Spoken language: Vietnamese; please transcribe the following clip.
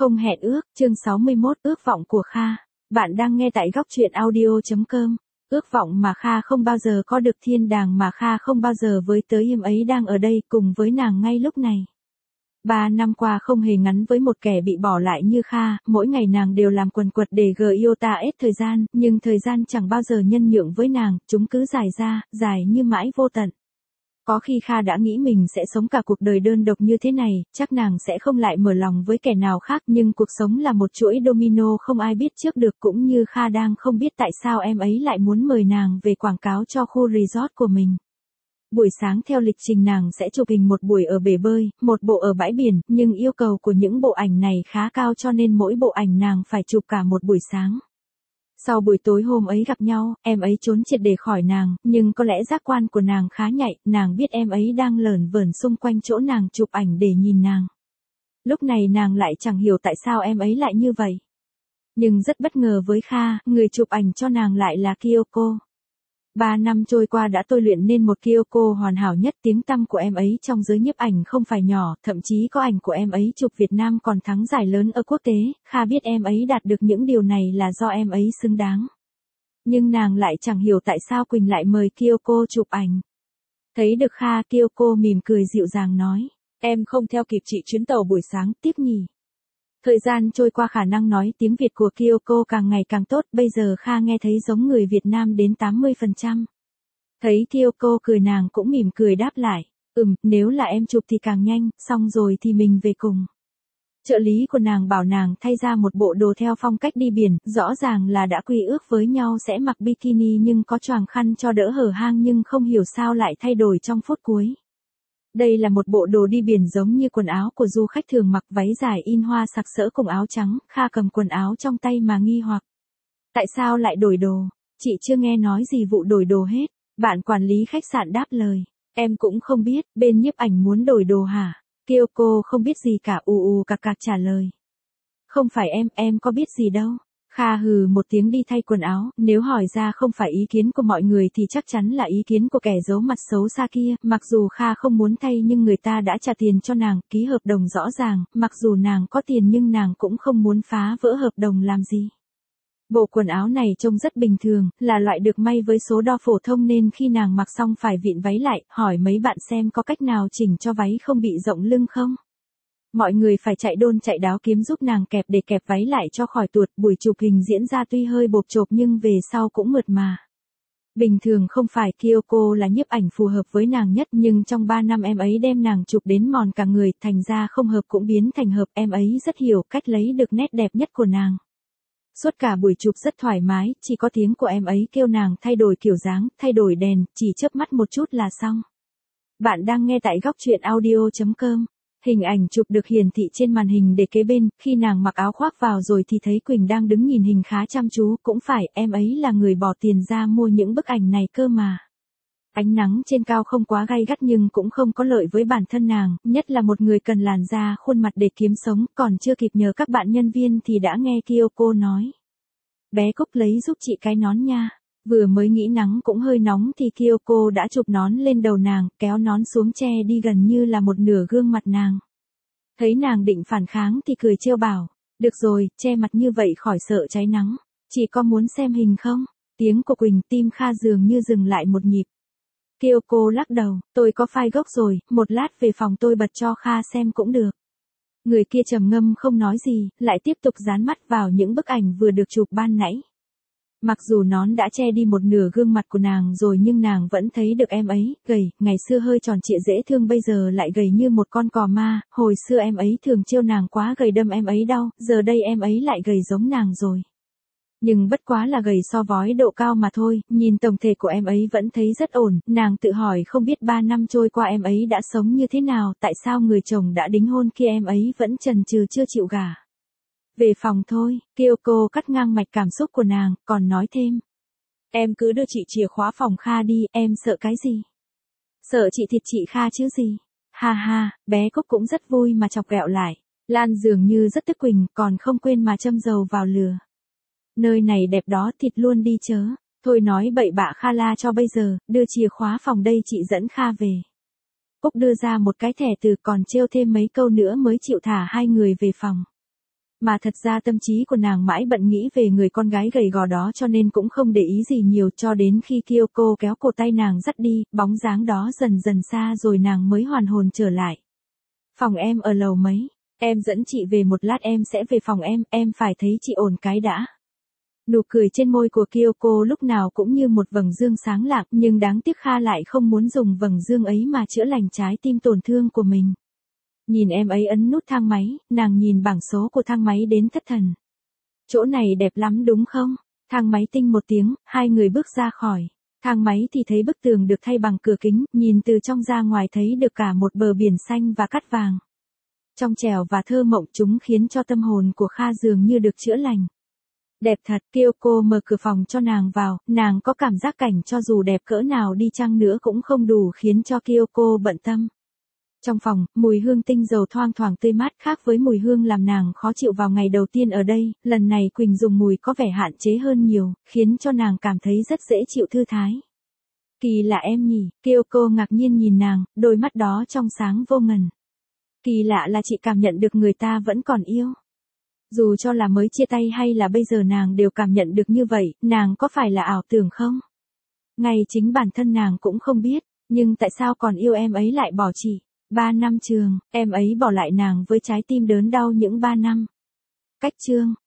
Không hẹn ước, chương 61, ước vọng của Kha. Bạn đang nghe tại góc truyện audio.com. Ước vọng mà Kha không bao giờ có được, thiên đàng mà Kha không bao giờ với tới, im ấy đang ở đây cùng với nàng ngay lúc này. 3 năm qua không hề ngắn với một kẻ bị bỏ lại như Kha, mỗi ngày nàng đều làm quần quật để iota hết thời gian, nhưng thời gian chẳng bao giờ nhân nhượng với nàng, chúng cứ dài ra, dài như mãi vô tận. Có khi Kha đã nghĩ mình sẽ sống cả cuộc đời đơn độc như thế này, chắc nàng sẽ không lại mở lòng với kẻ nào khác, nhưng cuộc sống là một chuỗi domino không ai biết trước được, cũng như Kha đang không biết tại sao em ấy lại muốn mời nàng về quảng cáo cho khu resort của mình. Buổi sáng theo lịch trình nàng sẽ chụp hình một buổi ở bể bơi, một bộ ở bãi biển, nhưng yêu cầu của những bộ ảnh này khá cao cho nên mỗi bộ ảnh nàng phải chụp cả một buổi sáng. Sau buổi tối hôm ấy gặp nhau, em ấy trốn triệt để khỏi nàng, nhưng có lẽ giác quan của nàng khá nhạy, nàng biết em ấy đang lởn vởn xung quanh chỗ nàng chụp ảnh để nhìn nàng. Lúc này nàng lại chẳng hiểu tại sao em ấy lại như vậy. Nhưng rất bất ngờ với Kha, người chụp ảnh cho nàng lại là Kyoko. 3 năm trôi qua đã tôi luyện nên một Kyoko hoàn hảo nhất, tiếng tăm của em ấy trong giới nhiếp ảnh không phải nhỏ, thậm chí có ảnh của em ấy chụp Việt Nam còn thắng giải lớn ở quốc tế. Kha biết em ấy đạt được những điều này là do em ấy xứng đáng. Nhưng nàng lại chẳng hiểu tại sao Quỳnh lại mời Kyoko chụp ảnh. Thấy được Kha, Kyoko mỉm cười dịu dàng nói, em không theo kịp chị chuyến tàu buổi sáng, tiếc nhỉ. Thời gian trôi qua, khả năng nói tiếng Việt của Kyoko càng ngày càng tốt, bây giờ Kha nghe thấy giống người Việt Nam đến 80%. Thấy Kyoko cười nàng cũng mỉm cười đáp lại, nếu là em chụp thì càng nhanh, xong rồi thì mình về cùng. Trợ lý của nàng bảo nàng thay ra một bộ đồ theo phong cách đi biển, rõ ràng là đã quy ước với nhau sẽ mặc bikini nhưng có choàng khăn cho đỡ hở hang, nhưng không hiểu sao lại thay đổi trong phút cuối. Đây là một bộ đồ đi biển giống như quần áo của du khách thường mặc, váy dài in hoa sặc sỡ cùng áo trắng. Kha cầm quần áo trong tay mà nghi hoặc. Tại sao lại đổi đồ? Chị chưa nghe nói gì vụ đổi đồ hết. Bạn quản lý khách sạn đáp lời. Em cũng không biết, bên nhiếp ảnh muốn đổi đồ hả? Kyoko không biết gì cả, cạc cạc trả lời. Không phải em có biết gì đâu. Kha hừ một tiếng đi thay quần áo, nếu hỏi ra không phải ý kiến của mọi người thì chắc chắn là ý kiến của kẻ giấu mặt xấu xa kia. Mặc dù Kha không muốn thay nhưng người ta đã trả tiền cho nàng, ký hợp đồng rõ ràng, mặc dù nàng có tiền nhưng nàng cũng không muốn phá vỡ hợp đồng làm gì. Bộ quần áo này trông rất bình thường, là loại được may với số đo phổ thông nên khi nàng mặc xong phải vịn váy lại, hỏi mấy bạn xem có cách nào chỉnh cho váy không bị rộng lưng không. Mọi người phải chạy đôn chạy đáo kiếm giúp nàng kẹp để kẹp váy lại cho khỏi tuột. Buổi chụp hình diễn ra tuy hơi bộp chộp nhưng về sau cũng mượt mà. Bình thường không phải Kyoko là nhiếp ảnh phù hợp với nàng nhất, nhưng trong 3 năm em ấy đem nàng chụp đến mòn cả người, thành ra không hợp cũng biến thành hợp. Em ấy rất hiểu cách lấy được nét đẹp nhất của nàng. Suốt cả buổi chụp rất thoải mái, chỉ có tiếng của em ấy kêu nàng thay đổi kiểu dáng, thay đổi đèn, chỉ chớp mắt một chút là xong. Bạn đang nghe tại góc truyện audio.com. Hình ảnh chụp được hiển thị trên màn hình để kế bên, khi nàng mặc áo khoác vào rồi thì thấy Quỳnh đang đứng nhìn hình khá chăm chú, cũng phải, em ấy là người bỏ tiền ra mua những bức ảnh này cơ mà. Ánh nắng trên cao không quá gay gắt nhưng cũng không có lợi với bản thân nàng, nhất là một người cần làn da khuôn mặt để kiếm sống, còn chưa kịp nhờ các bạn nhân viên thì đã nghe Kyoko nói. Bé Cúc lấy giúp chị cái nón nha. Vừa mới nghĩ nắng cũng hơi nóng thì Kyoko đã chụp nón lên đầu nàng, kéo nón xuống che đi gần như là một nửa gương mặt nàng. Thấy nàng định phản kháng thì cười trêu bảo, được rồi, che mặt như vậy khỏi sợ cháy nắng. Chị có muốn xem hình không? Tiếng của Quỳnh, tim Kha dường như dừng lại một nhịp. Kyoko lắc đầu, tôi có file gốc rồi, một lát về phòng tôi bật cho Kha xem cũng được. Người kia trầm ngâm không nói gì, lại tiếp tục dán mắt vào những bức ảnh vừa được chụp ban nãy. Mặc dù nón đã che đi một nửa gương mặt của nàng rồi nhưng nàng vẫn thấy được em ấy, gầy, ngày xưa hơi tròn trịa dễ thương bây giờ lại gầy như một con cò ma, hồi xưa em ấy thường trêu nàng quá gầy đâm em ấy đau, giờ đây em ấy lại gầy giống nàng rồi. Nhưng bất quá là gầy so với độ cao mà thôi, nhìn tổng thể của em ấy vẫn thấy rất ổn, nàng tự hỏi không biết 3 năm trôi qua em ấy đã sống như thế nào, tại sao người chồng đã đính hôn kia em ấy vẫn chần chừ chưa chịu gả. Về phòng thôi, Kyoko cắt ngang mạch cảm xúc của nàng, còn nói thêm. Em cứ đưa chị chìa khóa phòng Kha đi, em sợ cái gì? Sợ chị thịt chị Kha chứ gì? Ha ha, bé Cúc cũng rất vui mà chọc ghẹo lại. Lan dường như rất tức Quỳnh, còn không quên mà châm dầu vào lửa. Nơi này đẹp đó, thịt luôn đi chớ. Thôi nói bậy bạ Kha la cho bây giờ, đưa chìa khóa phòng đây chị dẫn Kha về. Cúc đưa ra một cái thẻ từ, còn trêu thêm mấy câu nữa mới chịu thả hai người về phòng. Mà thật ra tâm trí của nàng mãi bận nghĩ về người con gái gầy gò đó cho nên cũng không để ý gì nhiều cho đến khi Kyoko kéo cổ tay nàng dắt đi, bóng dáng đó dần dần xa rồi nàng mới hoàn hồn trở lại. Phòng em ở lầu mấy? Em dẫn chị về một lát em sẽ về phòng em phải thấy chị ổn cái đã. Nụ cười trên môi của Kyoko lúc nào cũng như một vầng dương sáng lạng nhưng đáng tiếc Kha lại không muốn dùng vầng dương ấy mà chữa lành trái tim tổn thương của mình. Nhìn em ấy ấn nút thang máy, nàng nhìn bảng số của thang máy đến thất thần. Chỗ này đẹp lắm đúng không? Thang máy tinh một tiếng, hai người bước ra khỏi. Thang máy thì thấy bức tường được thay bằng cửa kính, nhìn từ trong ra ngoài thấy được cả một bờ biển xanh và cát vàng. Trong trẻo và thơ mộng chúng khiến cho tâm hồn của Kha dường như được chữa lành. Đẹp thật, Kyoko mở cửa phòng cho nàng vào, nàng có cảm giác cảnh cho dù đẹp cỡ nào đi chăng nữa cũng không đủ khiến cho Kyoko bận tâm. Trong phòng, mùi hương tinh dầu thoang thoảng tươi mát khác với mùi hương làm nàng khó chịu vào ngày đầu tiên ở đây, lần này Quỳnh dùng mùi có vẻ hạn chế hơn nhiều, khiến cho nàng cảm thấy rất dễ chịu thư thái. Kỳ lạ em nhỉ, Kyoko ngạc nhiên nhìn nàng, đôi mắt đó trong sáng vô ngần. Kỳ lạ là chị cảm nhận được người ta vẫn còn yêu. Dù cho là mới chia tay hay là bây giờ nàng đều cảm nhận được như vậy, nàng có phải là ảo tưởng không? Ngay chính bản thân nàng cũng không biết, nhưng tại sao còn yêu em ấy lại bỏ chị? 3 năm trường, em ấy bỏ lại nàng với trái tim đớn đau những 3 năm. Cách chương.